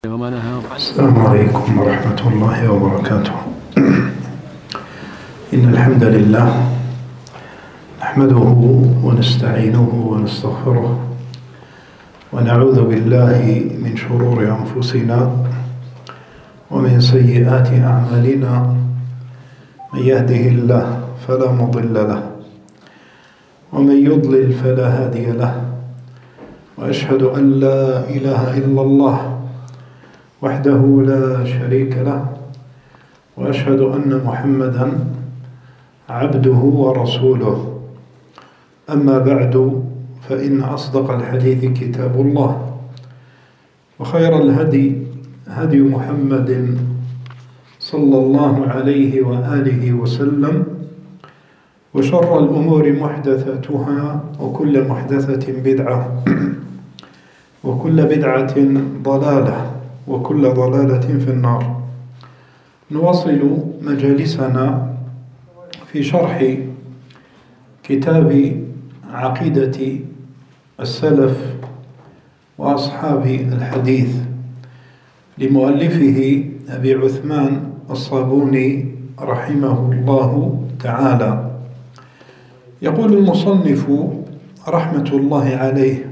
السلام عليكم ورحمة الله وبركاته. إن الحمد لله نحمده ونستعينه ونستغفره ونعوذ بالله من شرور أنفسنا ومن سيئات أعمالنا. من يهده الله فلا مضل له ومن يضلل فلا هادي له، وأشهد أن لا إله إلا الله وحده لا شريك له، وأشهد أن محمدا عبده ورسوله. أما بعد، فإن أصدق الحديث كتاب الله، وخير الهدي هدي محمد صلى الله عليه وآله وسلم، وشر الأمور محدثاتها، وكل محدثة بدعة، وكل بدعة ضلالة، وكل ضلالة في النار. نواصل مجالسنا في شرح كتاب عقيدة السلف وأصحاب الحديث لمؤلفه أبي عثمان الصابوني رحمه الله تعالى. يقول المصنف رحمة الله عليه: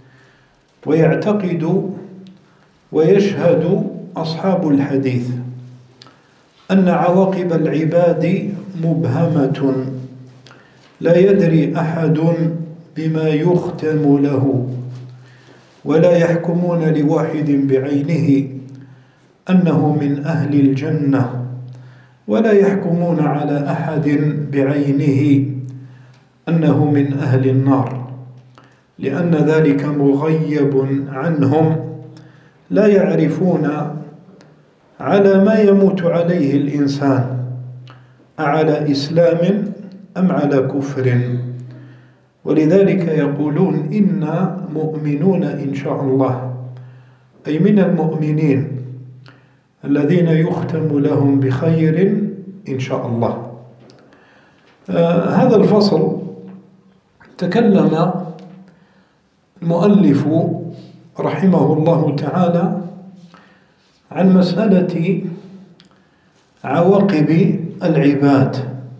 ويعتقد ويشهد أصحاب الحديث أن عواقب العباد مبهمة، لا يدري أحد بما يختم له، ولا يحكمون لواحد بعينه أنه من أهل الجنة، ولا يحكمون على أحد بعينه أنه من أهل النار، لأن ذلك مغيب عنهم، لا يعرفون على ما يموت عليه الإنسان، أعلى إسلام أم على كفر. ولذلك يقولون إنا مؤمنون إن شاء الله، أي من المؤمنين الذين يختم لهم بخير إن شاء الله. هذا الفصل تكلم المؤلف رحمه الله تعالى عن مسألة عواقب العباد،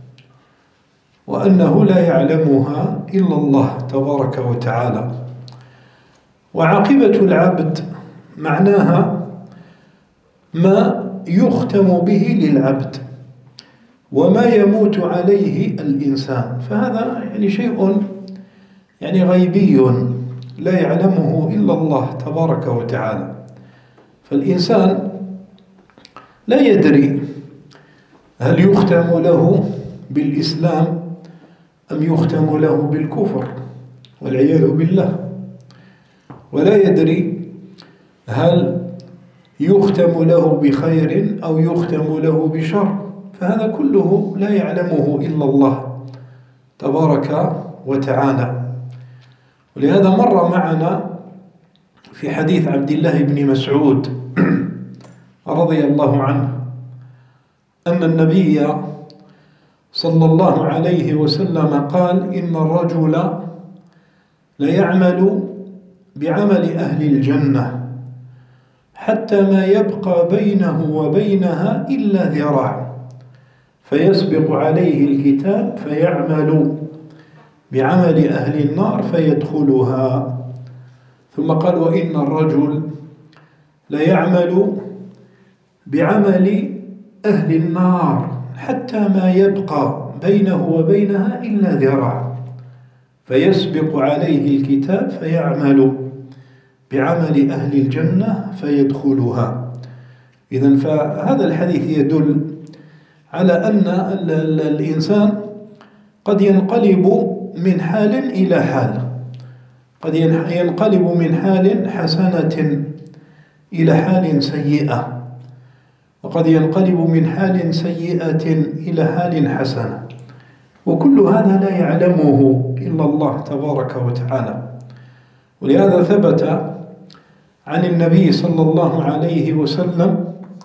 وأنه لا يعلمها إلا الله تبارك وتعالى. وعاقبة العبد معناها ما يختم به للعبد وما يموت عليه الإنسان، فهذا شيء غيبي لا يعلمه إلا الله تبارك وتعالى. فالإنسان لا يدري هل يختم له بالإسلام أم يختم له بالكفر والعياذ بالله، ولا يدري هل يختم له بخير أو يختم له بشر، فهذا كله لا يعلمه إلا الله تبارك وتعالى. ولهذا مر معنا في حديث عبد الله بن مسعود رضي الله عنه أن النبي صلى الله عليه وسلم قال: إن الرجل ليعمل بعمل أهل الجنة حتى ما يبقى بينه وبينها إلا ذراع، فيسبق عليه الكتاب فيعمل بعمل أهل النار فيدخلها. ثم قال: وإن الرجل ليعمل بعمل أهل النار حتى ما يبقى بينه وبينها إلا ذراع، فيسبق عليه الكتاب فيعمل بعمل أهل الجنة فيدخلها. إذن فهذا الحديث يدل على أن الإنسان قد ينقلب من حال إلى حال، قد ينقلب من حال حسنة إلى حال سيئة، وقد ينقلب من حال سيئة إلى حال حسنة، وكل هذا لا يعلمه إلا الله تبارك وتعالى. ولهذا ثبت عن النبي صلى الله عليه وسلم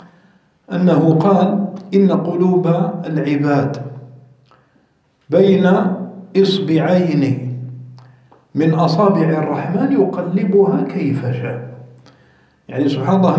أنه قال: إن قلوب العباد بين إصبعين من أصابع الرحمن يقلبها كيف شاء. يعني سبحان الله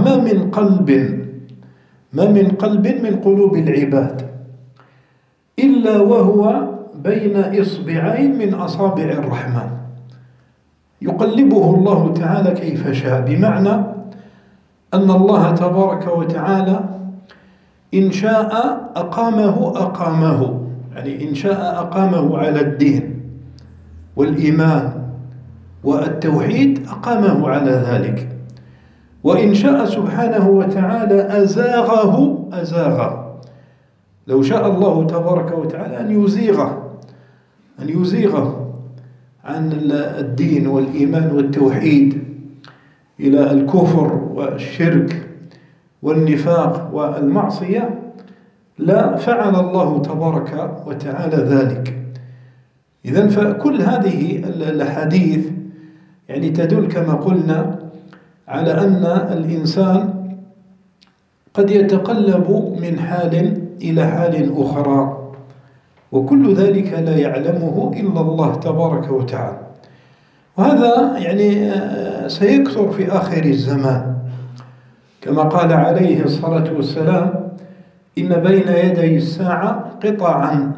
ما من قلب من قلوب العباد إلا وهو بين إصبعين من أصابع الرحمن يقلبه الله تعالى كيف شاء، بمعنى أن الله تبارك وتعالى إن شاء أقامه، يعني إن شاء أقامه على الدين والإيمان والتوحيد أقامه على ذلك، وإن شاء سبحانه وتعالى أزاغه. لو شاء الله تبارك وتعالى أن يزيغه عن الدين والإيمان والتوحيد إلى الكفر والشرك والنفاق والمعصية، لا فعل الله تبارك وتعالى ذلك. إذن فكل هذه الحديث يعني تدل كما قلنا على أن الإنسان قد يتقلب من حال إلى حال أخرى، وكل ذلك لا يعلمه إلا الله تبارك وتعالى. وهذا يعني سيكثر في آخر الزمان، كما قال عليه الصلاة والسلام: إن بين يدي الساعة قطعا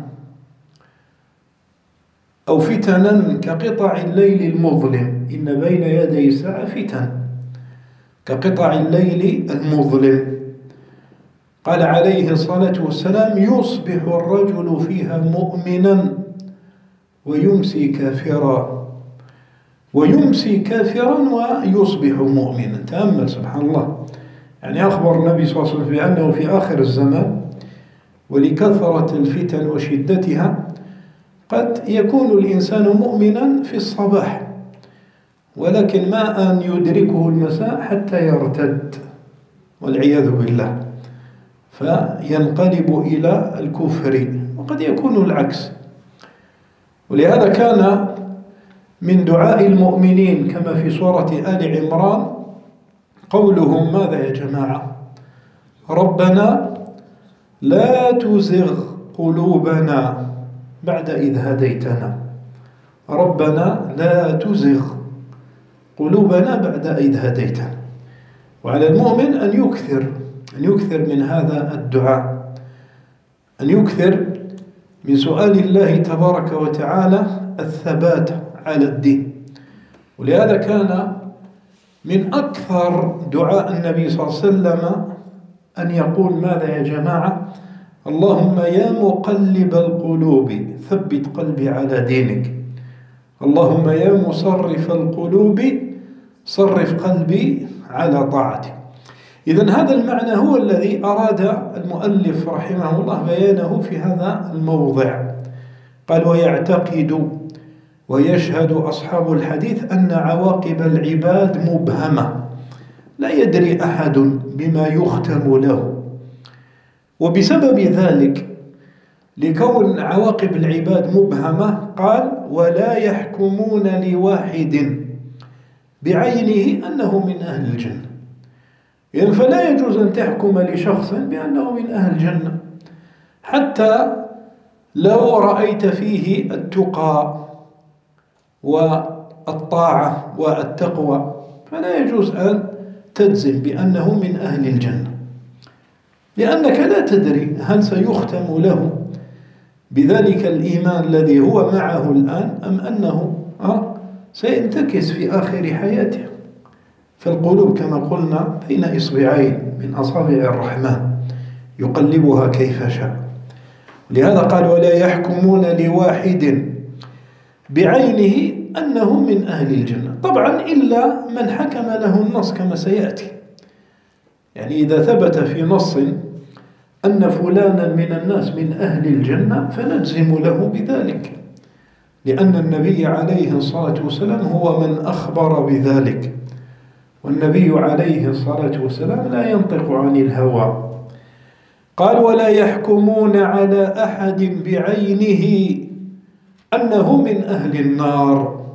أو فتنا كقطع الليل المظلم. إن بين يدي الساعة فتن كقطع الليل المظلم. قال عليه الصلاة والسلام: يصبح الرجل فيها مؤمنا ويمسي كافرا ويصبح مؤمنا. تأمل سبحان الله، يعني أخبر النبي صلى الله عليه وسلم بأنه في آخر الزمان ولكثرة الفتن وشدتها قد يكون الإنسان مؤمنا في الصباح، ولكن ما أن يدركه المساء حتى يرتد والعياذ بالله، فينقلب إلى الكفر، وقد يكون العكس. ولهذا كان من دعاء المؤمنين كما في سورة آل عمران قولهم ماذا يا جماعة؟ ربنا لا تزغ قلوبنا بعد إذ هديتنا. ربنا لا تزغ قلوبنا بعد إذ هديتنا. وعلى المؤمن أن يكثر من هذا الدعاء، أن يكثر من سؤال الله تبارك وتعالى الثبات على الدين. ولهذا كان من أكثر دعاء النبي صلى الله عليه وسلم أن يقول ماذا يا جماعة؟ اللهم يا مقلب القلوب ثبت قلبي على دينك. اللهم يا مصرف القلوب صرف قلبي على طاعتك. إذن هذا المعنى هو الذي أراد المؤلف رحمه الله بيانه في هذا الموضع. قال: ويعتقد ويشهد أصحاب الحديث أن عواقب العباد مبهمة، لا يدري أحد بما يختم له. وبسبب ذلك، لكون عواقب العباد مبهمة، قال: ولا يحكمون لواحد بعينه أنه من أهل الجنة. يعني فلا يجوز أن تحكم لشخص بأنه من أهل الجنة، حتى لو رأيت فيه التقى والطاعة والتقوى، فلا يجوز أن تجزم بأنه من أهل الجنة، لأنك لا تدري هل سيختم له بذلك الإيمان الذي هو معه الآن، أم أنه سينتكس في آخر حياته. فالقلوب كما قلنا بين إصبعين من أصابع الرحمن يقلبها كيف شاء. لهذا قال: ولا يحكمون لواحد بعينه أنه من أهل الجنة. طبعا إلا من حكم له النص كما سيأتي. يعني إذا ثبت في نص أن فلانا من الناس من أهل الجنة فنجزم له بذلك، لأن النبي عليه الصلاة والسلام هو من أخبر بذلك، والنبي عليه الصلاة والسلام لا ينطق عن الهوى. قال: ولا يحكمون على أحد بعينه أنه من أهل النار.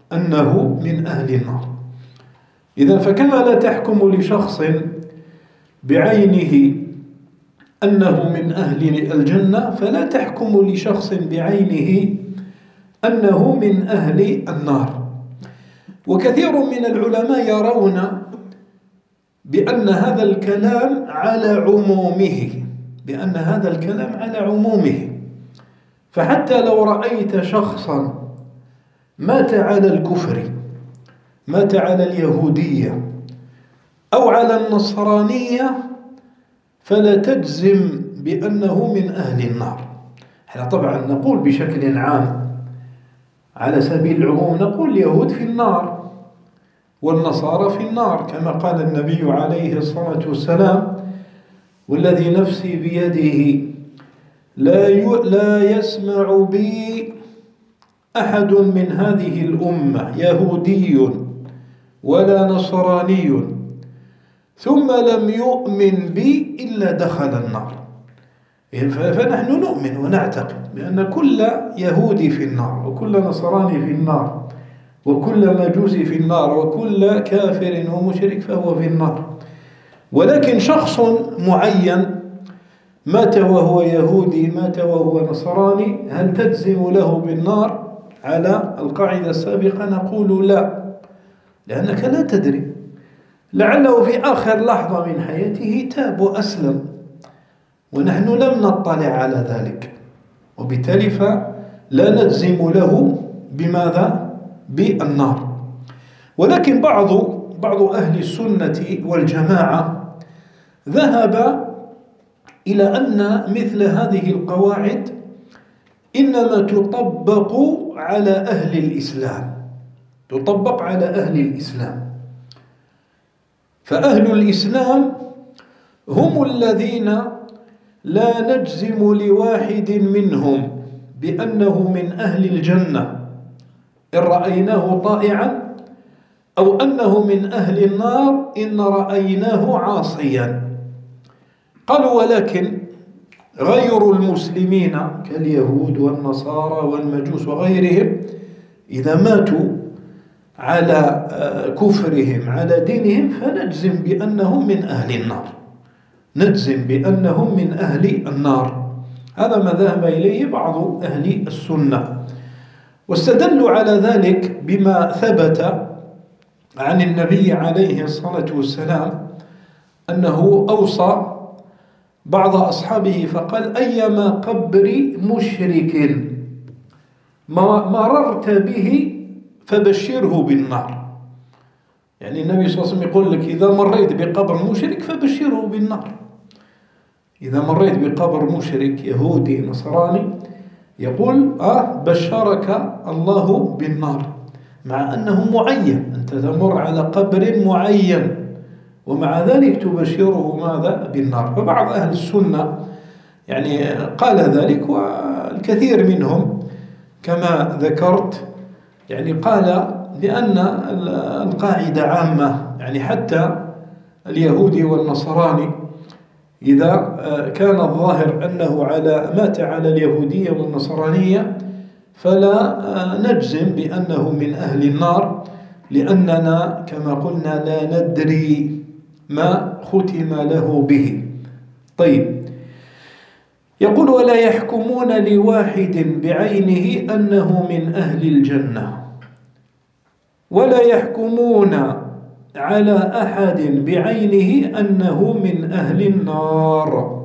إذن فكما لا تحكم لشخص بعينه أنه من أهل الجنة، فلا تحكم لشخص بعينه أنه من أهل النار. وكثير من العلماء يرون بأن هذا الكلام على عمومه، بأن هذا الكلام على عمومه. فحتى لو رأيت شخصا مات على الكفر، مات على اليهودية أو على النصرانية، فلا تجزم بأنه من أهل النار. احنا طبعا نقول بشكل عام على سبيل العموم، نقول اليهود في النار والنصارى في النار، كما قال النبي عليه الصلاة والسلام: والذي نفسي بيده لا يسمع بي أحد من هذه الأمة يهودي ولا نصراني ثم لم يؤمن بي إلا دخل النار. فنحن نؤمن ونعتقد بأن كل يهودي في النار، وكل نصراني في النار، وكل مجوسي في النار، وكل كافر ومشرك فهو في النار. ولكن شخص معين مات وهو يهودي، مات وهو نصراني، هل تجزم له بالنار؟ على القاعدة السابقة نقول لا، لأنك لا تدري، لعله في آخر لحظة من حياته تاب وأسلم ونحن لم نطلع على ذلك، وبالتالي فلا نجزم له بماذا؟ بالنار. ولكن بعض أهل السنة والجماعة ذهب إلى أن مثل هذه القواعد إنما تطبق على أهل الإسلام، تطبق على أهل الإسلام. فأهل الإسلام هم الذين لا نجزم لواحد منهم بأنه من أهل الجنة إن رأيناه طائعا، أو أنه من أهل النار إن رأيناه عاصيا. قالوا: ولكن غير المسلمين كاليهود والنصارى والمجوس وغيرهم إذا ماتوا على كفرهم على دينهم فنجزم بأنهم من أهل النار، نجزم بأنهم من أهل النار. هذا ما ذهب إليه بعض أهل السنة، واستدلوا على ذلك بما ثبت عن النبي عليه الصلاة والسلام أنه أوصى بعض أصحابه فقال: أيما قبر مشرك مررت به فبشره بالنار. يعني النبي صلى الله عليه وسلم يقول لك: إذا مريت بقبر مشرك فبشره بالنار. إذا مريت بقبر مشرك يهودي نصراني يقول: بشرك الله بالنار، مع أنه معين، أنت تمر على قبر معين ومع ذلك تبشره ماذا؟ بالنار. فبعض أهل السنة يعني قال ذلك، والكثير منهم كما ذكرت يعني قال بأن القاعدة عامة، يعني حتى اليهودي والنصراني إذا كان الظاهر أنه مات على اليهودية والنصرانية فلا نجزم بأنه من أهل النار، لأننا كما قلنا لا ندري ما ختم له به. طيب، يقول: ولا يحكمون لواحد بعينه أنه من أهل الجنة، ولا يحكمون على أحد بعينه أنه من أهل النار،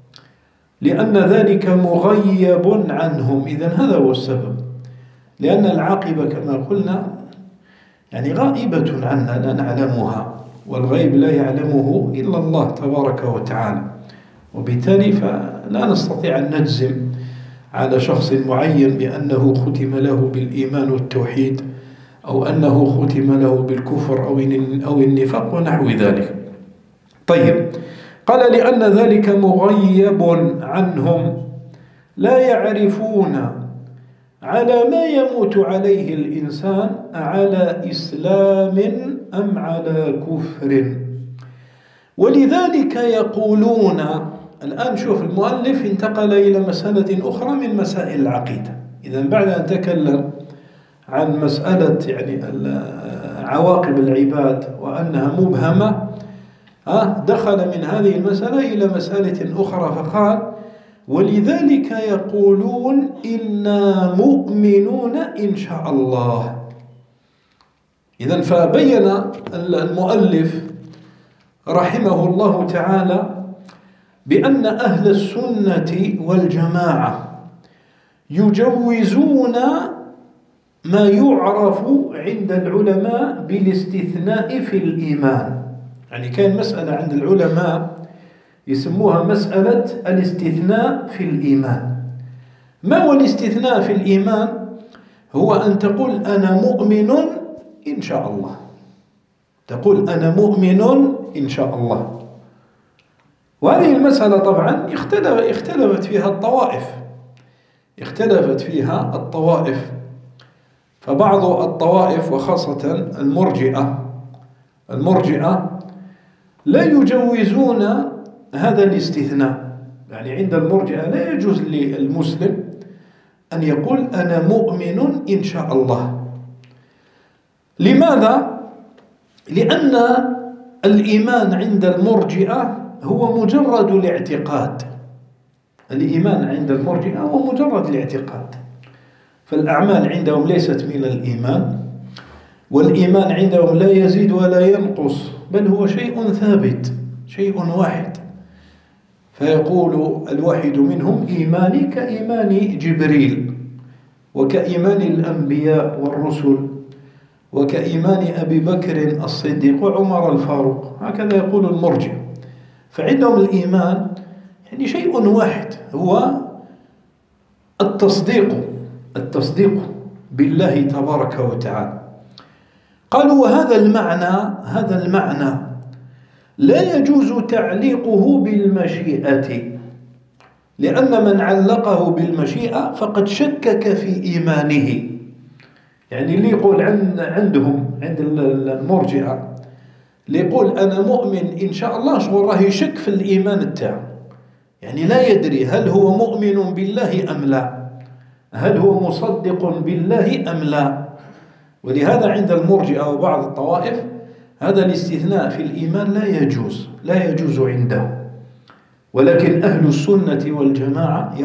لأن ذلك مغيب عنهم. إذن هذا هو السبب، لأن العاقبة كما قلنا يعني غائبة عنا لا نعلمها، والغيب لا يعلمه إلا الله تبارك وتعالى، وبالتالي فلا نستطيع أن نجزم على شخص معين بأنه ختم له بالإيمان والتوحيد، أو أنه ختم له بالكفر أو النفاق ونحو ذلك. طيب، قال: لأن ذلك مغيب عنهم، لا يعرفون على ما يموت عليه الإنسان على إسلام أم على كفر. ولذلك يقولون، الآن شوف المؤلف انتقل إلى مسألة أخرى من مسائل العقيدة. إذن بعد أن تكلم عن مسألة يعني عواقب العباد وأنها مبهمة، دخل من هذه المسألة إلى مسألة أخرى فقال: ولذلك يقولون إنا مؤمنون إن شاء الله. إذن فبين المؤلف رحمه الله تعالى بأن أهل السنة والجماعة يجوزون ما يعرف عند العلماء بالاستثناء في الإيمان. يعني كان مسألة عند العلماء يسموها مسألة الاستثناء في الإيمان. ما هو الاستثناء في الإيمان؟ هو أن تقول أنا مؤمن إن شاء الله، تقول أنا مؤمن إن شاء الله. وهذه المسألة طبعا اختلفت فيها الطوائف، فبعض الطوائف وخاصة المرجئة لا يجوزون هذا الاستثناء. يعني عند المرجئة لا يجوز للمسلم أن يقول أنا مؤمن إن شاء الله. لماذا؟ لأن الإيمان عند المرجئة هو مجرد الاعتقاد. الإيمان عند المرجئة هو مجرد الاعتقاد، فالأعمال عندهم ليست من الإيمان، والإيمان عندهم لا يزيد ولا ينقص، بل هو شيء ثابت، شيء واحد. فيقول الواحد منهم إيماني كإيمان جبريل، وكإيمان الأنبياء والرسل، وكإيمان أبي بكر الصديق وعمر الفاروق، هكذا يقول المرجع. فعندهم الإيمان يعني شيء واحد، هو التصديق بالله تبارك وتعالى. قالوا وهذا المعنى لا يجوز تعليقه بالمشيئة، لأن من علقه بالمشيئة فقد شكك في إيمانه. يعني اللي يقول عند المرجئة اللي يقول أنا مؤمن إن شاء الله، شغل راه يشك في الإيمان تاعه، يعني لا يدري هل هو مؤمن بالله أم لا، هل هو مصدق بالله أم لا. ولهذا عند المرجئة وبعض الطوائف هذا الاستثناء في الإيمان لا يجوز عنده. ولكن أهل السنة والجماعة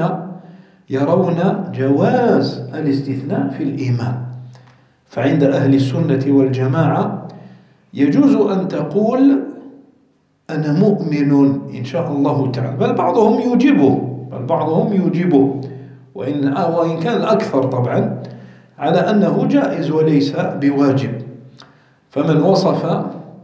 يرون جواز الاستثناء في الإيمان. فعند أهل السنة والجماعة يجوز أن تقول أنا مؤمن إن شاء الله تعالى، بل بعضهم يجيبه وإن كان الأكثر طبعا على أنه جائز وليس بواجب. فمن وصف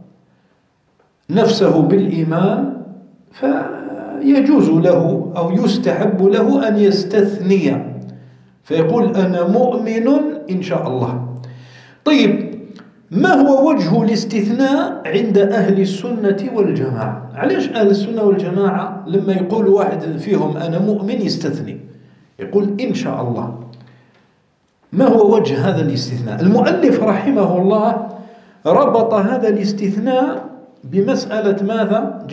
نفسه بالإيمان فيجوز له أو يستحب له أن يستثني، فيقول أنا مؤمن إن شاء الله. طيب، ما هو وجه الاستثناء عند أهل السنة والجماعة؟ علاش أهل السنة والجماعة لما يقول واحد فيهم أنا مؤمن يستثني، يقول إن شاء الله؟ ما هو وجه هذا الاستثناء؟ المؤلف رحمه الله ربط هذا الاستثناء بمسألة ماذا؟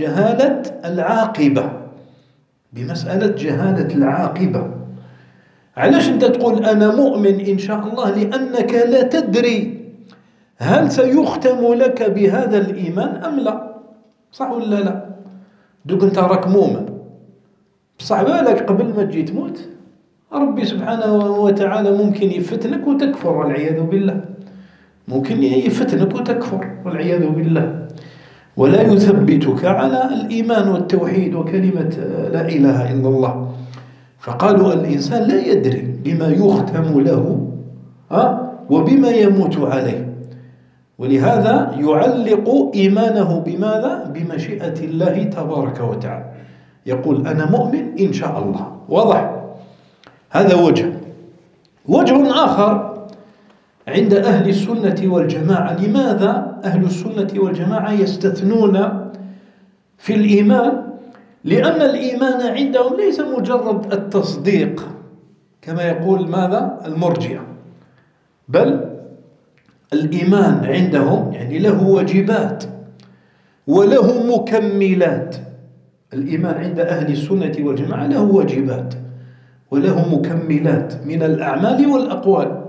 بمسألة جهالة العاقبة. علاش أنت تقول أنا مؤمن إن شاء الله؟ لأنك لا تدري هل سيختم لك بهذا الإيمان أم لا، صح ولا لا؟ دوك أنت راك مؤمن، بصح بالك قبل ما تجي تموت ربي سبحانه وتعالى ممكن يفتنك وتكفر والعياذ بالله، ممكن يفتنك وتكفر والعياذ بالله، ولا يثبتك على الإيمان والتوحيد وكلمة لا إله إلا الله. فقالوا الإنسان لا يدري بما يختم له وبما يموت عليه، ولهذا يعلق إيمانه بماذا؟ بمشيئة الله تبارك وتعالى، يقول أنا مؤمن إن شاء الله. واضح؟ هذا وجه آخر عند أهل السنة والجماعة. لماذا أهل السنة والجماعة يستثنون في الإيمان؟ لأن الإيمان عندهم ليس مجرد التصديق كما يقول ماذا؟ المرجئة، بل الإيمان عندهم يعني له واجبات وله مكملات. الإيمان عند أهل السنة والجماعة له واجبات وله مكملات من الأعمال والأقوال.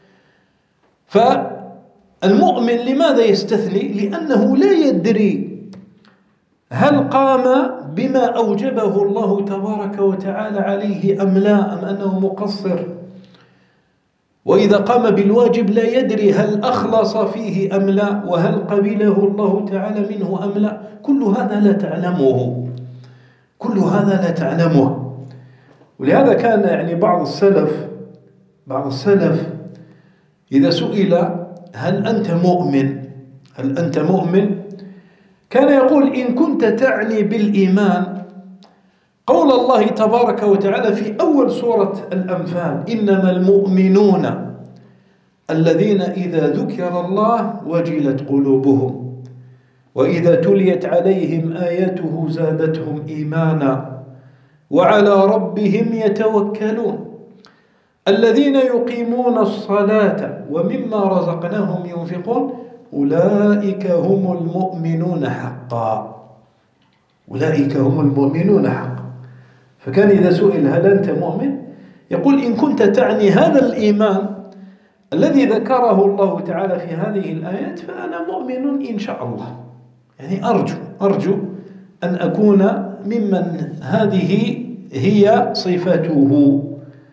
فالمؤمن لماذا يستثني؟ لأنه لا يدري هل قام بما أوجبه الله تبارك وتعالى عليه أم لا، أم أنه مقصر. وإذا قام بالواجب لا يدري هل أخلص فيه أم لا، وهل قبله الله تعالى منه أم لا. كل هذا لا تعلمه، كل هذا لا تعلمه. ولهذا كان يعني بعض السلف إذا سئل هل أنت مؤمن، هل أنت مؤمن، كان يقول إن كنت تعني بالإيمان قول الله تبارك وتعالى في أول سورة الأنفال: إنما المؤمنون الذين إذا ذكر الله وجلت قلوبهم وإذا تليت عليهم آياته زادتهم إيمانا وعلى ربهم يتوكلون الذين يقيمون الصلاة ومما رزقناهم ينفقون أولئك هم المؤمنون حقا، أولئك هم المؤمنون حقا. فكان إذا سئل هل أنت مؤمن يقول إن كنت تعني هذا الإيمان الذي ذكره الله تعالى في هذه الآيات فأنا مؤمن إن شاء الله. يعني أرجو أن أكون ممن هذه هي صفته،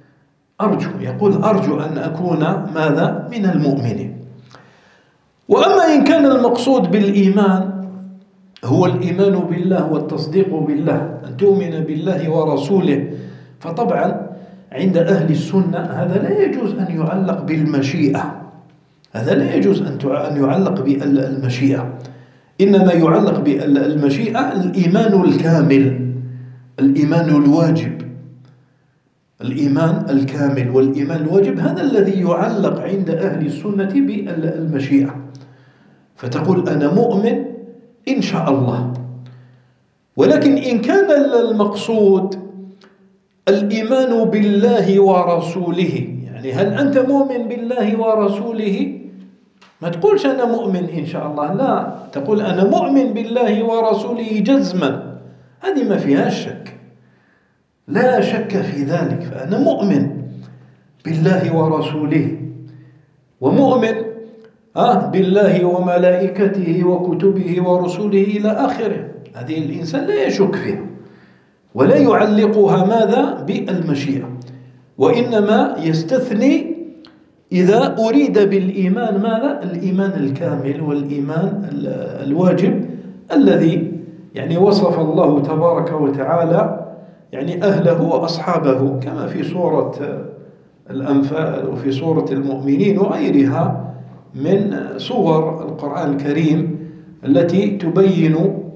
أرجو أن أكون ماذا؟ من المؤمنين. وأما إن كان المقصود بالإيمان هو الإيمان بالله والتصديق بالله، أن تؤمن بالله ورسوله، فطبعا عند أهل السنة هذا لا يجوز أن يعلق بالمشيئة، هذا لا يجوز أن يعلق بالمشيئة، إنما يعلق بالمشيئة الإيمان الكامل، الإيمان الواجب، الإيمان الكامل والإيمان الواجب هذا الذي يعلق عند أهل السنة بالمشيئة. فتقول أنا مؤمن إن شاء الله. ولكن إن كان المقصود الإيمان بالله ورسوله، يعني هل أنت مؤمن بالله ورسوله؟ ما تقولش أنا مؤمن إن شاء الله، لا، تقول أنا مؤمن بالله ورسوله جزما، هذه ما فيها شك، لا شك في ذلك. فأنا مؤمن بالله ورسوله، ومؤمن بالله وملائكته وكتبه ورسله إلى آخره، هذه الإنسان لا يشك فيها ولا يعلقها ماذا؟ بالمشيئة، وإنما يستثني إذا أريد بالإيمان ماذا؟ الإيمان الكامل والإيمان الواجب الذي يعني وصف الله تبارك وتعالى يعني أهله وأصحابه، كما في سورة الأنفال وفي سورة المؤمنين وغيرها من صور القرآن الكريم التي تبين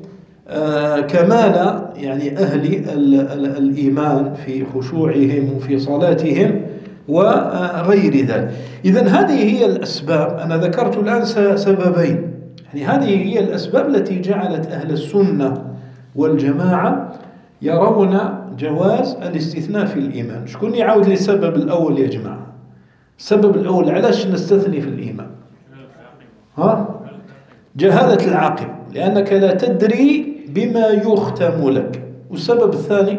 كمال يعني أهل الإيمان في خشوعهم وفي صلاتهم وغير ذلك. إذن هذه هي الأسباب، أنا ذكرت الآن سببين، يعني هذه هي الأسباب التي جعلت أهل السنة والجماعة يرون جواز الاستثناء في الإيمان. شكون يعود للسبب الأول يا جماعة؟ السبب الأول علاش نستثني في الإيمان؟ جهالة العاقل، لأنك لا تدري بما يختم لك. والسبب الثاني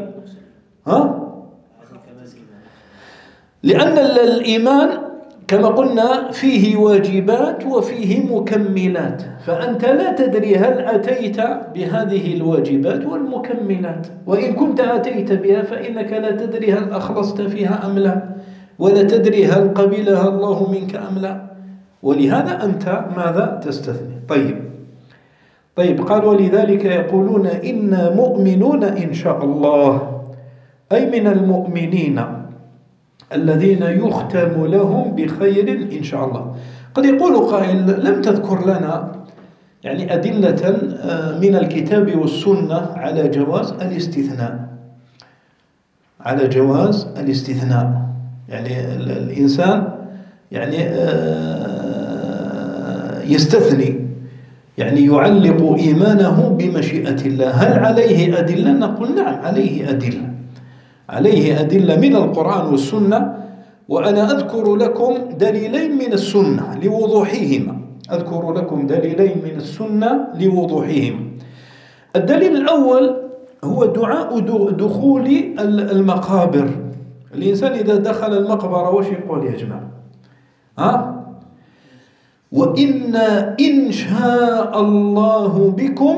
لأن الإيمان كما قلنا فيه واجبات وفيه مكملات، فأنت لا تدري هل أتيت بهذه الواجبات والمكملات، وإن كنت أتيت بها فإنك لا تدري هل أخلصت فيها أم لا، ولا تدري هل قبلها الله منك أم لا، ولهذا أنت ماذا؟ تستثني. طيب قال ولذلك يقولون إنا مؤمنون إن شاء الله، أي من المؤمنين الذين يختم لهم بخير إن شاء الله. قد يقول قائل لم تذكر لنا يعني أدلة من الكتاب والسنة على جواز الاستثناء، على جواز الاستثناء، يعني الإنسان يعني يستثني، يعني يعلق إيمانه بمشيئة الله. هل عليه أدلة؟ نقول نعم عليه أدلة، عليه أدلة من القرآن والسنة، وأنا أذكر لكم دليلين من السنة لوضوحهما، أذكر لكم دليلين من السنة لوضوحهما. الدليل الأول هو دعاء دخول المقابر. الإنسان إذا دخل المقبرة وش يقول يا جماعة؟ وإنا إن شاء الله بكم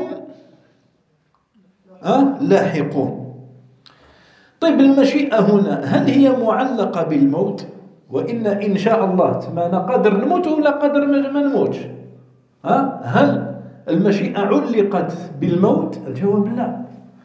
لاحقون. طيب المشيئة هنا هل هي معلقة بالموت؟ وإن إن شاء الله ما قادر نموت ولا قادر ما نموتش. هل المشيئة علقت بالموت؟ الجواب لا.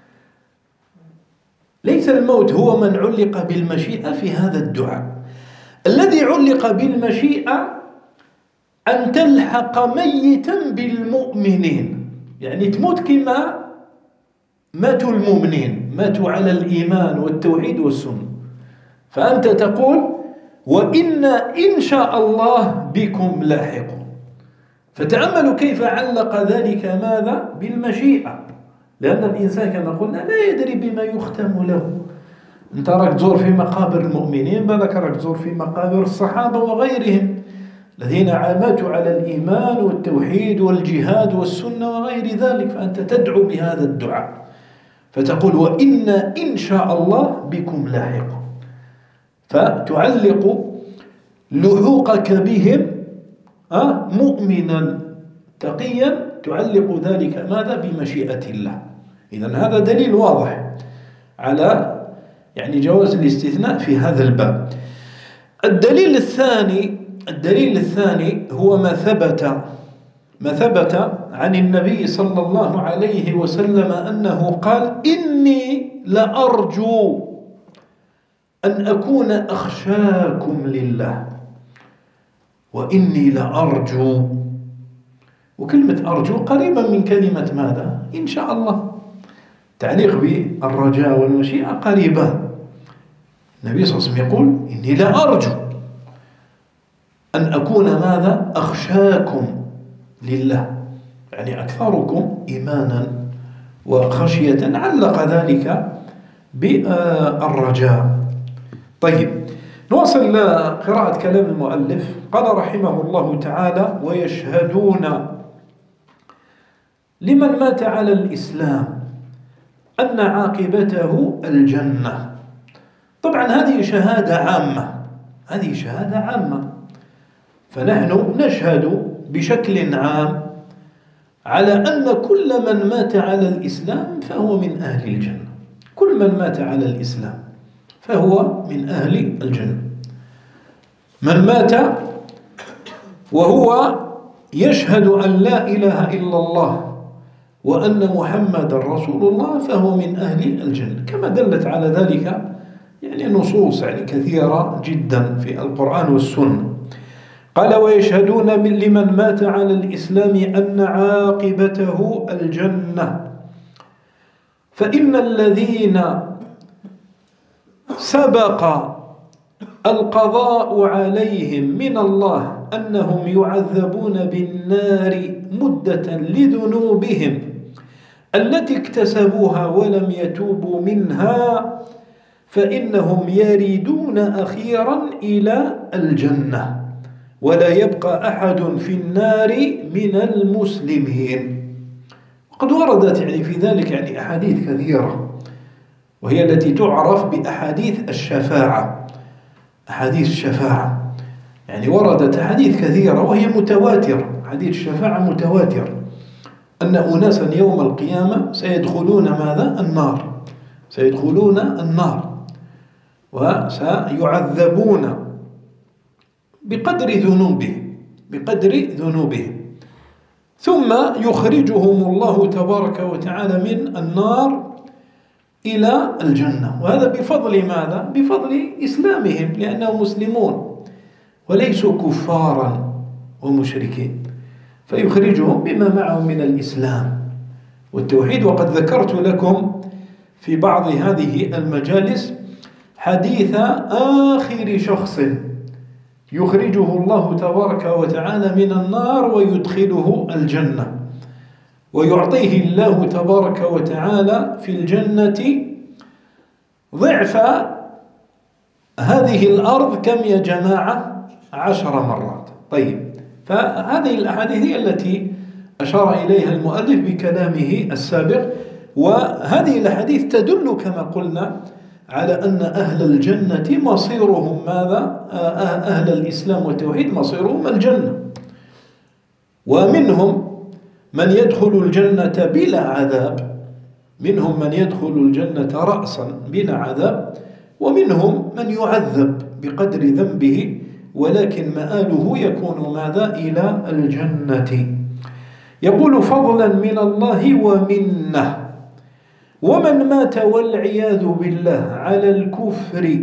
ليس الموت هو من علق بالمشيئة في هذا الدعاء. الذي علق بالمشيئة أن تلحق ميتا بالمؤمنين، يعني تموت كما ماتوا المؤمنين، ماتوا على الإيمان والتوحيد والسنة. فأنت تقول وإن إن شاء الله بكم لاحقون. فتأملوا كيف علق ذلك ماذا؟ بالمشيئة، لأن الإنسان كما قلنا لا يدري بما يختم له. أنت راك تزور في مقابر المؤمنين، بالك راك تزور في مقابر الصحابة وغيرهم الذين ماتوا على الإيمان والتوحيد والجهاد والسنة وغير ذلك. فأنت تدعو بهذا الدعاء فتقول وإن إن شاء الله بكم لاحقون، فتعلق لحوقك بهم مؤمنا تقيا، تعلق ذلك ماذا؟ بمشيئة الله. إذن هذا دليل واضح على يعني جواز الاستثناء في هذا الباب. الدليل الثاني هو ما ثبت عن النبي صلى الله عليه وسلم أنه قال إني لأرجو أن أكون أخشاكم لله، وإني لأرجو. وكلمة أرجو قريبا من كلمة ماذا؟ إن شاء الله. تعليق بالرجاء والمشيئة قريبان. النبي صلى الله عليه وسلم يقول إني لأرجو أن أكون ماذا؟ أخشاكم لله، يعني أكثركم إيمانا وخشية. علق ذلك بالرجاء. طيب، نواصل قراءة كلام المؤلف. قال رحمه الله تعالى ويشهدون لمن مات على الإسلام أن عاقبته الجنة. طبعا هذه شهادة عامة، فنحن نشهد بشكل عام على أن كل من مات على الإسلام فهو من أهل الجنة. كل من مات على الإسلام فهو من أهل الجنة. من مات وهو يشهد أن لا إله إلا الله وأن محمد رسول الله فهو من أهل الجنة، كما دلت على ذلك يعني نصوص كثيرة جدا في القرآن والسنة. قال ويشهدون لمن مات على الإسلام أن عاقبته الجنة، فإن الذين سبق القضاء عليهم من الله أنهم يعذبون بالنار مدة لذنوبهم التي اكتسبوها ولم يتوبوا منها، فإنهم يريدون أخيرا إلى الجنة، ولا يبقى أحد في النار من المسلمين. وقد وردت في ذلك أحاديث كثيرة، وهي التي تعرف بأحاديث الشفاعة. أحاديث الشفاعة وردت أحاديث كثيرة وهي متواترة. حديث الشفاعة متواتر أن أناسا يوم القيامة سيدخلون ماذا؟ النار. سيدخلون النار وسيعذبون بقدر ذنوبهم، ثم يخرجهم الله تبارك وتعالى من النار إلى الجنة. وهذا بفضل ماذا؟ بفضل إسلامهم، لأنهم مسلمون وليسوا كفارا ومشركين، فيخرجهم بما معهم من الإسلام والتوحيد. وقد ذكرت لكم في بعض هذه المجالس حديث آخر شخص يخرجه الله تبارك وتعالى من النار ويدخله الجنة، ويعطيه الله تبارك وتعالى في الجنة ضعف هذه الأرض. كم يا جماعة؟ 10 مرات. طيب، فهذه الأحاديث هي التي أشار إليها المؤلف بكلامه السابق. وهذه الأحاديث تدل كما قلنا على أن أهل الجنة مصيرهم ماذا؟ أهل الإسلام والتوحيد مصيرهم الجنة. ومنهم من يدخل الجنة بلا عذاب، منهم من يدخل الجنة رأسا بلا عذاب، ومنهم من يعذب بقدر ذنبه ولكن مآله يكون ماذا؟ إلى الجنة. يقول فضلا من الله ومنه. ومن مات والعياذ بالله على الكفر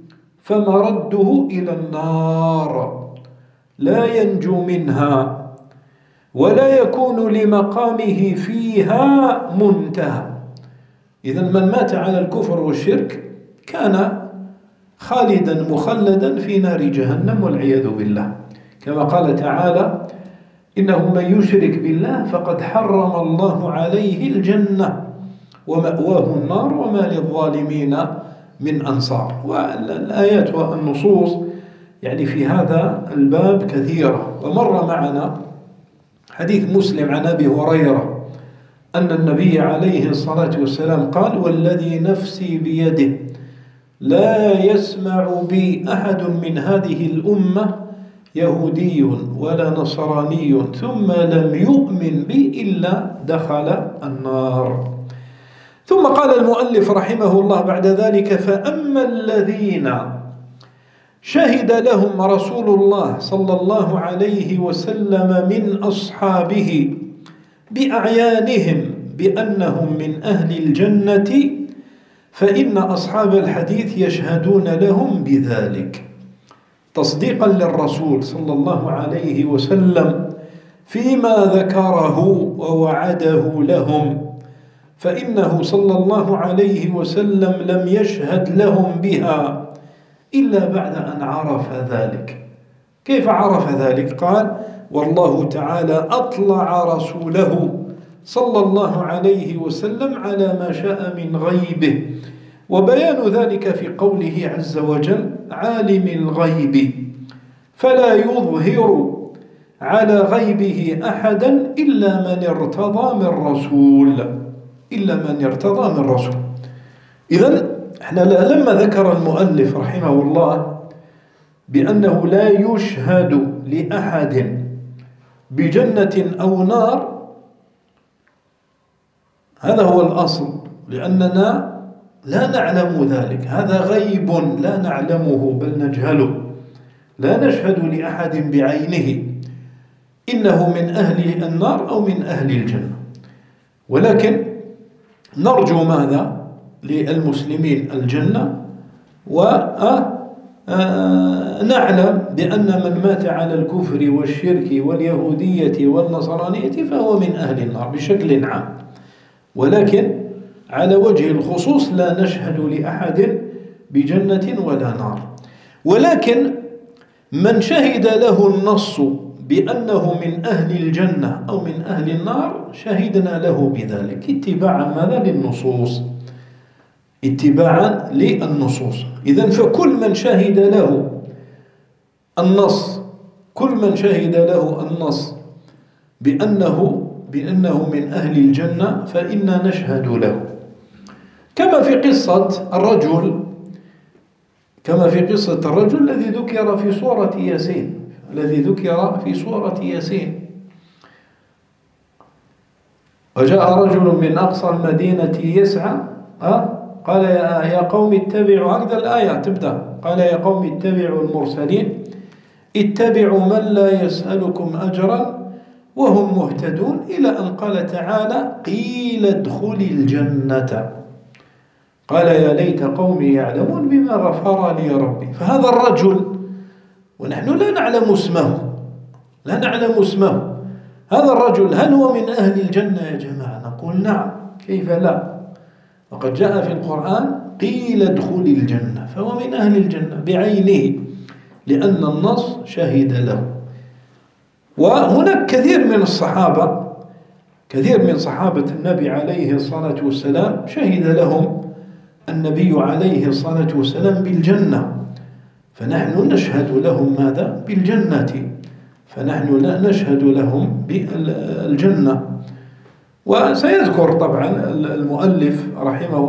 فمرده إلى النار لا ينجو منها ولا يكون لمقامه فيها منتهى. إذا من مات على الكفر والشرك كان خالدا مخلدا في نار جهنم والعياذ بالله، كما قال تعالى: إنه من يشرك بالله فقد حرم الله عليه الجنة ومأواه النار وما للظالمين من أنصار. والآيات والنصوص يعني في هذا الباب كثيرة. ومر معنا حديث مسلم عن أبي هريرة أن النبي عليه الصلاة والسلام قال: والذي نفسي بيده لا يسمع بي أحد من هذه الأمة يهودي ولا نصراني ثم لم يؤمن بي إلا دخل النار. ثم قال المؤلف رحمه الله بعد ذلك: فأما الذين شهد لهم رسول الله صلى الله عليه وسلم من أصحابه بأعيانهم بأنهم من أهل الجنة فإن أصحاب الحديث يشهدون لهم بذلك تصديقا للرسول صلى الله عليه وسلم فيما ذكره ووعده لهم، فإنه صلى الله عليه وسلم لم يشهد لهم بها إلا بعد أن عرف ذلك. كيف عرف ذلك؟ قال: والله تعالى أطلع رسوله صلى الله عليه وسلم على ما شاء من غيبه، وبيان ذلك في قوله عز وجل: عالم الغيب فلا يظهر على غيبه أحدا إلا من ارتضى من رسول. إذن احنا لما ذكر المؤلف رحمه الله بأنه لا يشهد لأحد بجنة أو نار، هذا هو الأصل، لأننا لا نعلم ذلك، هذا غيب لا نعلمه بل نجهله، لا نشهد لأحد بعينه إنه من أهل النار أو من أهل الجنة، ولكن نرجو ماذا؟ للمسلمين الجنة، ونعلم بأن من مات على الكفر والشرك واليهودية والنصرانية فهو من أهل النار بشكل عام، ولكن على وجه الخصوص لا نشهد لأحد بجنة ولا نار. ولكن من شهد له النص بأنه من أهل الجنة أو من أهل النار شهدنا له بذلك اتباعا ماذا؟ للنصوص، اتباعا للنصوص. إذن فكل من شهد له النص، كل من شهد له النص بأنه من أهل الجنة فإنا نشهد له، كما في قصة الرجل الذي ذكر في سورة ياسين، وجاء رجل من أقصى المدينة يسعى قال يا قوم اتبعوا، هكذا الآية تبدأ، قال يا قوم اتبعوا المرسلين اتبعوا من لا يسألكم أجرا وهم مهتدون، إلى أن قال تعالى: قيل ادخل الجنة قال يا ليت قومي يعلمون بما غفر لي ربي. فهذا الرجل ونحن لا نعلم اسمه، هذا الرجل هل هو من أهل الجنة يا جماعة؟ نقول نعم، كيف لا؟ وقد جاء في القرآن قيل ادخل الجنة، فهو من أهل الجنة بعينه لأن النص شهد له. وهناك كثير من صحابة النبي عليه الصلاة والسلام شهد لهم النبي عليه الصلاة والسلام بالجنة، فنحن نشهد لهم ماذا؟ بالجنة، فنحن لا نشهد لهم بالجنة. وسيذكر طبعا المؤلف رحمه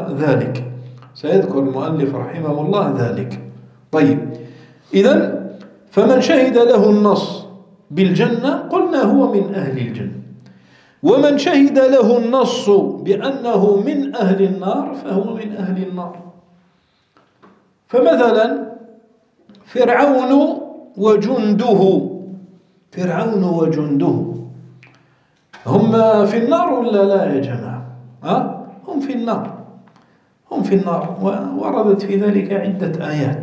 الله ذلك. طيب، إذن فمن شهد له النص بالجنة قلنا هو من أهل الجنة، ومن شهد له النص بأنه من أهل النار فهو من أهل النار. فمثلا فرعون وجنده، فرعون وجنده هم في النار ولا لا يا جماعة؟ هم في النار، هم في النار، وردت في ذلك عدة آيات.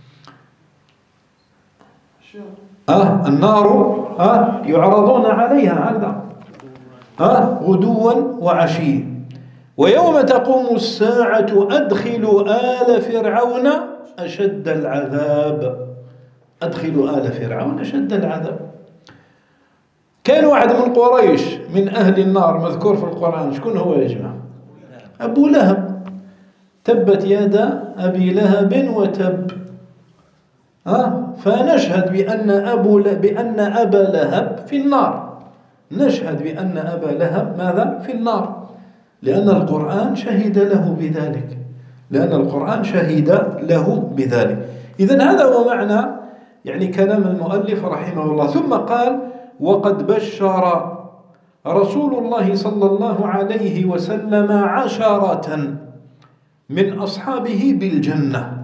النار يعرضون عليها هذا غدوا وعشيا، ويوم تقوم الساعة أدخلوا آل فرعون أشد العذاب، أدخلوا آل فرعون أشد العذاب. كان واحد من قريش من أهل النار مذكور في القرآن، شكون هو يا جماعة؟ أبو لهب، تبت يدا أبي لهب وتب. فنشهد بأن أبا لهب في النار، نشهد بأن أبا لهب ماذا؟ في النار، لأن القرآن شهد له بذلك، لأن القرآن شهد له بذلك. إذن هذا هو معنى يعني كلام المؤلف رحمه الله. ثم قال: وقد بشر رسول الله صلى الله عليه وسلم 10 من أصحابه بالجنة،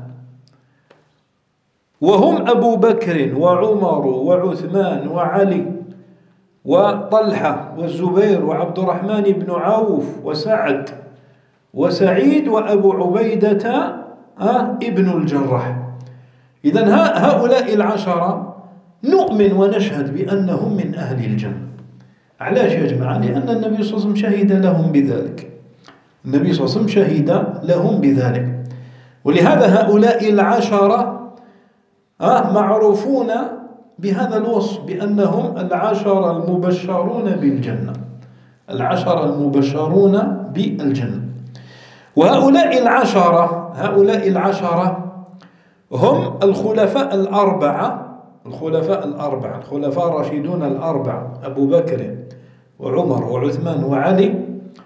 وهم أبو بكر وعمر وعثمان وعلي وطلحة والزبير وعبد الرحمن بن عوف وسعد وسعيد وأبو عبيدة ابن الجراح. إذن هؤلاء 10 نؤمن ونشهد بأنهم من أهل الجنة. علاش يا جماعة؟ لأن النبي صلى الله عليه وسلم شهد لهم بذلك، النبي صلى الله عليه وسلم شهد لهم بذلك. ولهذا هؤلاء 10 معروفون بهذا الوصف، بأنهم 10 المبشرون بالجنة، 10 المبشرون بالجنة. وهؤلاء 10 هؤلاء 10 هم الخلفاء الأربعة، الخلفاء الراشدون الأربعة، أبو بكر وعمر وعثمان وعلي،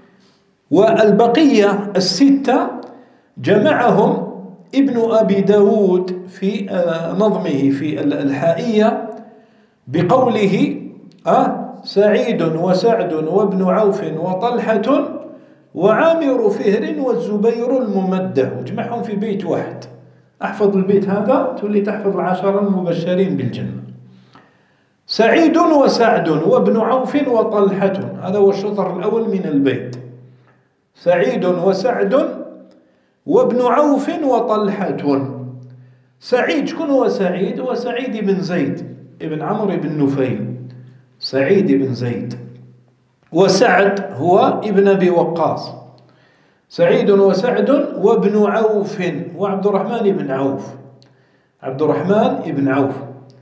والبقية 6 جمعهم ابن أبي داود في نظمه في الحائية بقوله: سعيد وسعد وابن عوف وطلحة وعامر فهر والزبير الممدح، جمعهم في بيت واحد. أحفظ البيت هذا تولي تحفظ 10 المبشرين بالجنة: سعيد وسعد وابن عوف وطلحة، هذا هو الشطر الأول من البيت، سعيد وسعد وابن عوف وطلحة. سعيد، شكون هو سعيد؟ هو سعيد بن زيد ابن عمرو بن نفيل، سعيد بن زيد. وسعد هو ابن أبي وقاص، سعيد وسعد وابن عوف وعبد الرحمن بن عوف، عبد الرحمن بن عوف.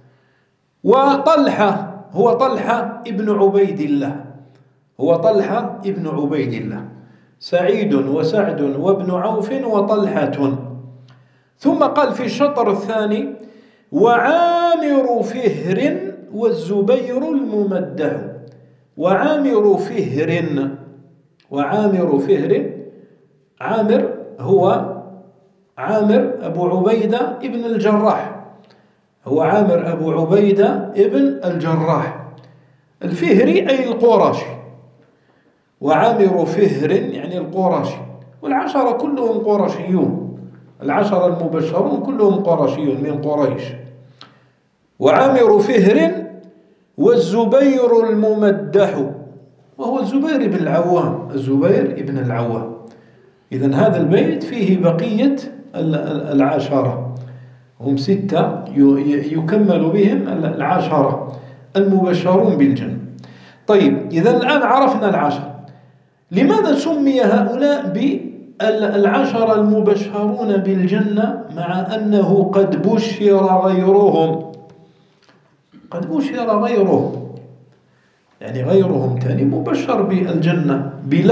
وطلحة هو طلحة ابن عبيد الله، هو طلحة ابن عبيد الله. سعيد وسعد وابن عوف وطلحة. ثم قال في الشطر الثاني: وعامر فهر والزبير الممدح. وعامر فهر، وعامر فهر، عامر هو عامر أبو عبيدة ابن الجراح، هو عامر أبو عبيدة ابن الجراح الفهري أي القرشي، وعامر فهر يعني القرشي. 10 كلهم قرشيون، 10 المبشرون كلهم قرشيون من قريش. وعامر فهر والزبير الممدح، وهو الزبير بن العوام، الزبير بن العوام. إذن هذا البيت فيه بقية 10 هم 6 يكمل بهم 10 المبشرون بالجنة. طيب، إذن الآن عرفنا 10. لماذا سمي هؤلاء بال10 المبشرون بالجنة مع أنه قد بشر غيرهم؟ قد بشر غيرهم، يعني غيرهم تاني مبشر بالجنة.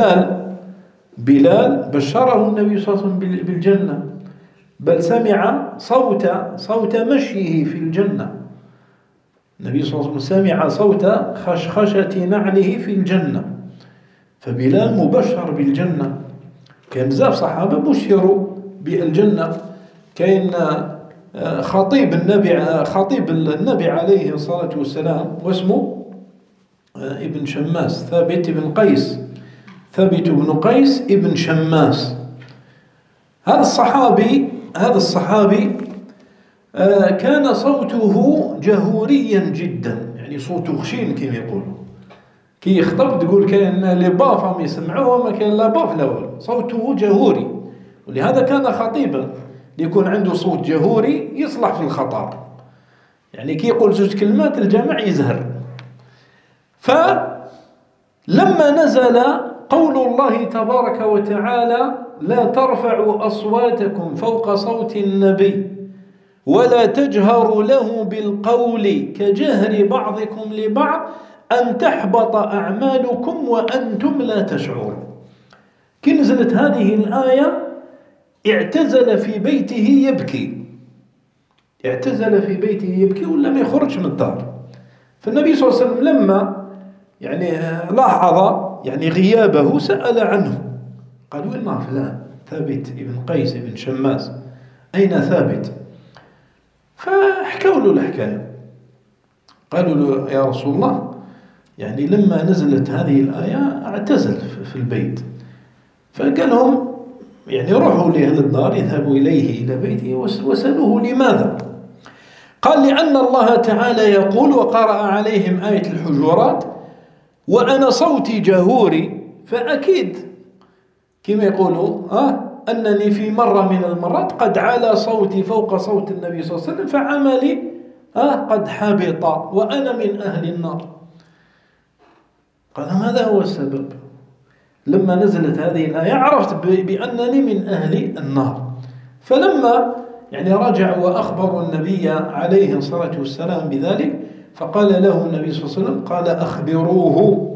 بلال بشره النبي صلى الله عليه وسلم بالجنة، بل سمع صوت مشيه في الجنة. النبي صلى الله عليه وسلم سمع صوت خشخشة نعله في الجنة، فبلال مبشر بالجنة. كان بزاف صحابة بشروا بالجنة. كان خطيب النبي عليه الصلاة والسلام واسمه ابن شماس، ثابت بن قيس، ثابت بن قيس ابن شماس. هذا الصحابي هذا الصحابي كان صوته جهوريا جدا، يعني صوته خشين كما يقولوا، كي يخطب تقول كاين لي باف يسمعوه ما كاين لا باف لا والو، صوته جهوري، ولهذا كان خطيبا. يكون عنده صوت جهوري يصلح في الخطاب، يعني كي يقول زوج كلمات الجمع يزهر. فلما نزل قول الله تبارك وتعالى: لا ترفعوا أصواتكم فوق صوت النبي ولا تجهروا له بالقول كجهر بعضكم لبعض أن تحبط أعمالكم وأنتم لا تشعرون. كي نزلت هذه الآية اعتزل في بيته يبكي، اعتزل في بيته يبكي ولم يخرج من الدار. فالنبي صلى الله عليه وسلم لما يعني لاحظ يعني غيابه سأل عنه، قال: وين فلان؟ ثابت بن قيس بن شماس، أين ثابت؟ فحكوا له الحكاية، قالوا له: يا رسول الله، يعني لما نزلت هذه الآية اعتزل في البيت. فقال لهم: يعني روحوا لأهل الدار، يذهبوا إليه إلى بيته وسألوه لماذا؟ قال: لأن الله تعالى يقول، وقرأ عليهم آية الحجرات: وأنا صوتي جهوري. فأكيد كما يقولوا أنني في مرة من المرات قد علا صوتي فوق صوت النبي صلى الله عليه وسلم فعملي قد حبط وأنا من أهل النار. قال: هذا هو السبب، لما نزلت هذه الآية عرفت بأنني من أهل النار. فلما يعني رجعوا وأخبروا النبي عليه الصلاة والسلام بذلك، فقال له النبي صلى الله عليه وسلم: قال: أخبروه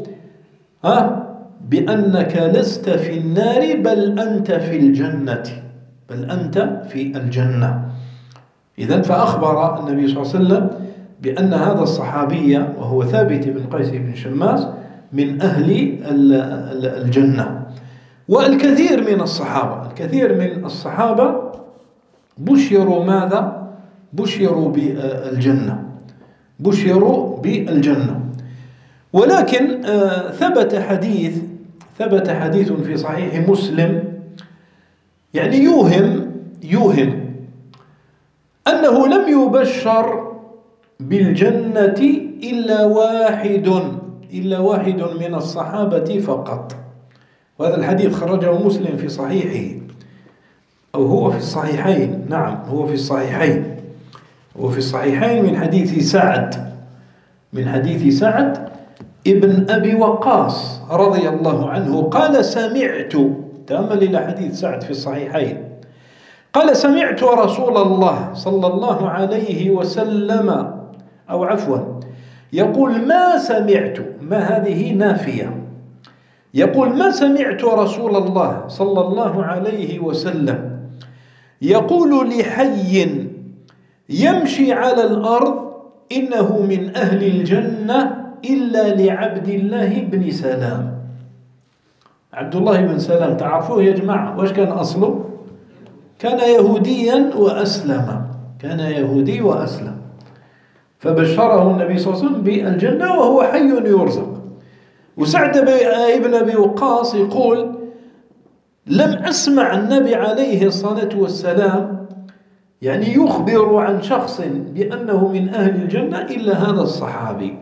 بأنك لست في النار بل أنت في الجنة، بل أنت في الجنة. إذن فأخبر النبي صلى الله عليه وسلم بأن هذا الصحابي وهو ثابت بن قيس بن شماس من أهل الجنة. والكثير من الصحابة، الكثير من الصحابة بشروا ماذا؟ بشروا بالجنة، بشروا بالجنة. ولكن ثبت حديث في صحيح مسلم يعني يوهم أنه لم يبشر بالجنة إلا واحد من الصحابة فقط. وهذا الحديث خرجه مسلم في صحيحه، أو هو في الصحيحين، نعم هو في الصحيحين، وفي الصحيحين من حديث سعد ابن أبي وقاص رضي الله عنه قال: سمعت، تأمل إلى حديث سعد في الصحيحين، قال: سمعت رسول الله صلى الله عليه وسلم، أو عفوا يقول: ما سمعت، ما هذه نافية، يقول: ما سمعت رسول الله صلى الله عليه وسلم يقول لحي يمشي على الأرض إنه من أهل الجنة إلا لعبد الله بن سلام. عبد الله بن سلام تعرفوه يا جماعة؟ واش كان أصله؟ كان يهوديا وأسلم، كان يهودي وأسلم، فبشره النبي صلى الله عليه وسلم بالجنة وهو حي يرزق. وسعد بن أبي وقاص يقول: لم أسمع النبي عليه الصلاة والسلام يعني يخبر عن شخص بأنه من أهل الجنة إلا هذا الصحابي.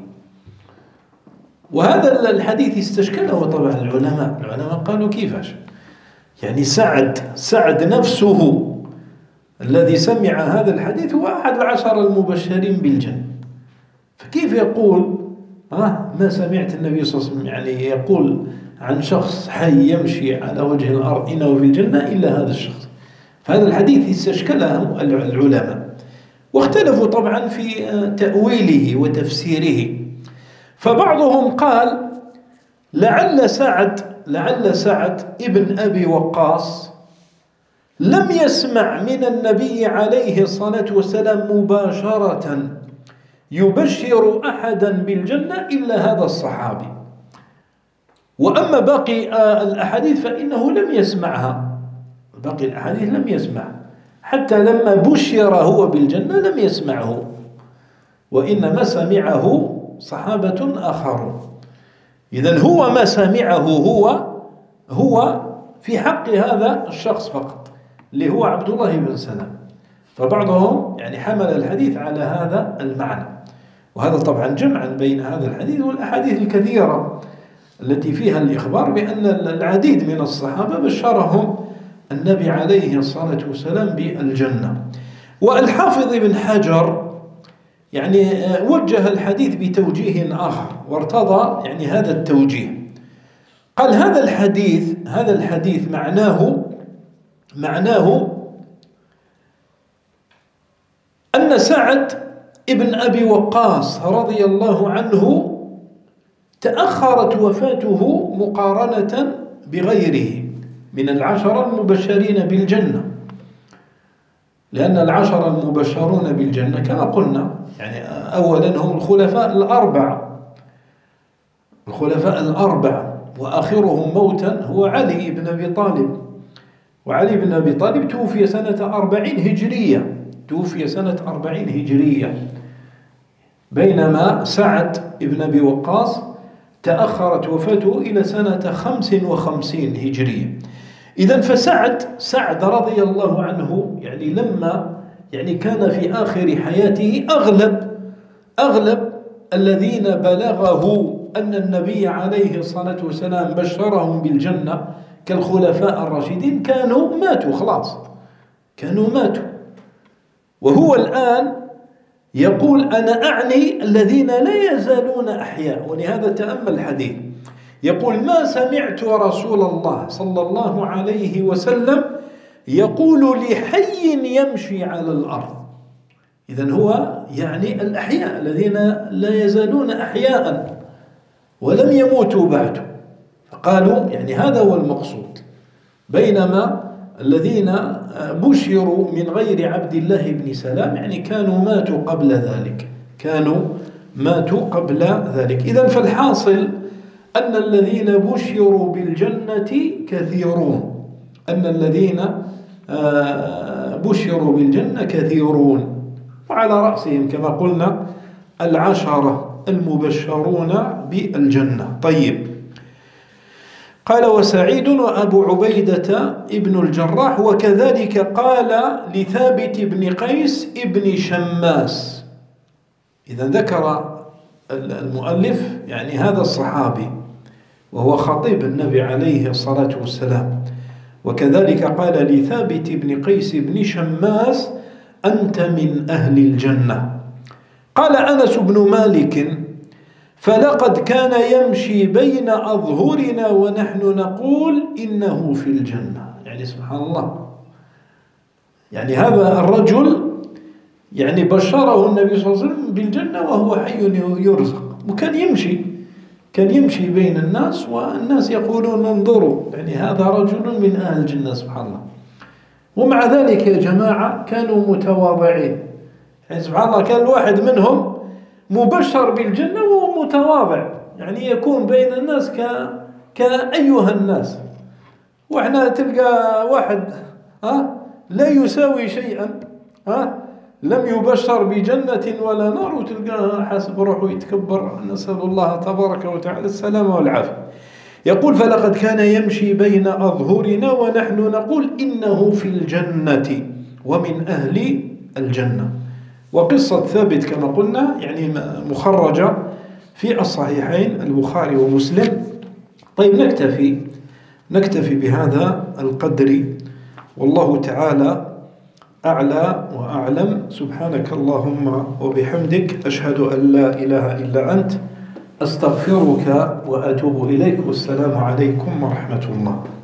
وهذا الحديث استشكله طبعا العلماء قالوا: كيفاش يعني سعد نفسه الذي سمع هذا الحديث هو أحد العشر المبشرين بالجنة، فكيف يقول ما سمعت النبي صلى الله عليه وسلم يعني يقول عن شخص حي يمشي على وجه الأرض إنه في الجنة إلا هذا الشخص؟ فهذا الحديث استشكله العلماء، واختلفوا طبعا في تأويله وتفسيره. فبعضهم قال: لعل سعد ابن أبي وقاص لم يسمع من النبي عليه الصلاة والسلام مباشرة يبشر أحدا بالجنة إلا هذا الصحابي، وأما باقي الأحاديث فإنه لم يسمعها، باقي الأحاديث لم يسمع، حتى لما بشر هو بالجنة لم يسمعه، وإنما سمعه صحابة آخرون. إذن هو ما سمعه هو في حق هذا الشخص فقط، اللي هو عبد الله بن سلام. فبعضهم يعني حمل الحديث على هذا المعنى، وهذا طبعا جمعا بين هذا الحديث والأحاديث الكثيرة التي فيها الإخبار بأن العديد من الصحابة بشرهم النبي عليه الصلاة والسلام بالجنة. والحافظ ابن حجر يعني وجه الحديث بتوجيه آخر وارتضى يعني هذا التوجيه. قال هذا الحديث معناه أن سعد ابن أبي وقاص رضي الله عنه تأخرت وفاته مقارنة بغيره من العشرة المبشرين بالجنة، لأن العشرة المبشرون بالجنة كما قلنا يعني أولا هم الخلفاء الأربعة، وآخرهم موتا هو علي بن أبي طالب. وعلي بن أبي طالب توفي سنة 40 هجرية، بينما سعد بن أبي وقاص تأخرت وفاته إلى سنة 55 هجرية. إذن فسعد رضي الله عنه يعني لما يعني كان في آخر حياته أغلب الذين بلغه أن النبي عليه الصلاة والسلام بشرهم بالجنة كالخلفاء الراشدين كانوا ماتوا خلاص، وهو الآن يقول أنا أعني الذين لا يزالون أحياء. ولهذا تأمل الحديث، يقول ما سمعت رسول الله صلى الله عليه وسلم يقول لحي يمشي على الأرض. إذن هو يعني الأحياء الذين لا يزالون أحياء ولم يموتوا بعد، فقالوا يعني هذا هو المقصود. بينما الذين بشروا من غير عبد الله بن سلام يعني كانوا ماتوا قبل ذلك. إذن فالحاصل أن الذين بشروا بالجنة كثيرون، وعلى رأسهم كما قلنا العشرة المبشرون بالجنة. طيب، قال وسعيد وأبو عبيدة ابن الجراح، وكذلك قال لثابت بن قيس ابن شماس. إذا ذكر المؤلف يعني هذا الصحابي وهو خطيب النبي عليه الصلاة والسلام. وكذلك قال لثابت بن قيس بن شماس أنت من أهل الجنة. قال أنس بن مالك فلقد كان يمشي بين أظهرنا ونحن نقول إنه في الجنة. يعني سبحان الله، يعني هذا الرجل يعني بشره النبي صلى الله عليه وسلم بالجنة وهو حي يرزق، وكان يمشي بين الناس والناس يقولون انظروا يعني هذا رجل من أهل الجنة سبحان الله. ومع ذلك يا جماعة كانوا متواضعين، يعني سبحان الله كان الواحد منهم مبشر بالجنة وهو متواضع، يعني يكون بين الناس كأيها الناس. وإحنا تلقى واحد لا يساوي شيئا، لم يبشر بجنة ولا نار، وتلقاه حاسب روحه يتكبر. نسأل الله تبارك وتعالى السلامة والعافية. يقول فلقد كان يمشي بين أظهرنا ونحن نقول إنه في الجنة ومن أهل الجنة. وقصة ثابت كما قلنا يعني مخرجة في الصحيحين البخاري ومسلم. طيب نكتفي بهذا القدر، والله تعالى أعلى وأعلم. سبحانك اللهم وبحمدك أشهد أن لا إله إلا أنت أستغفرك وأتوب إليك، والسلام عليكم ورحمة الله.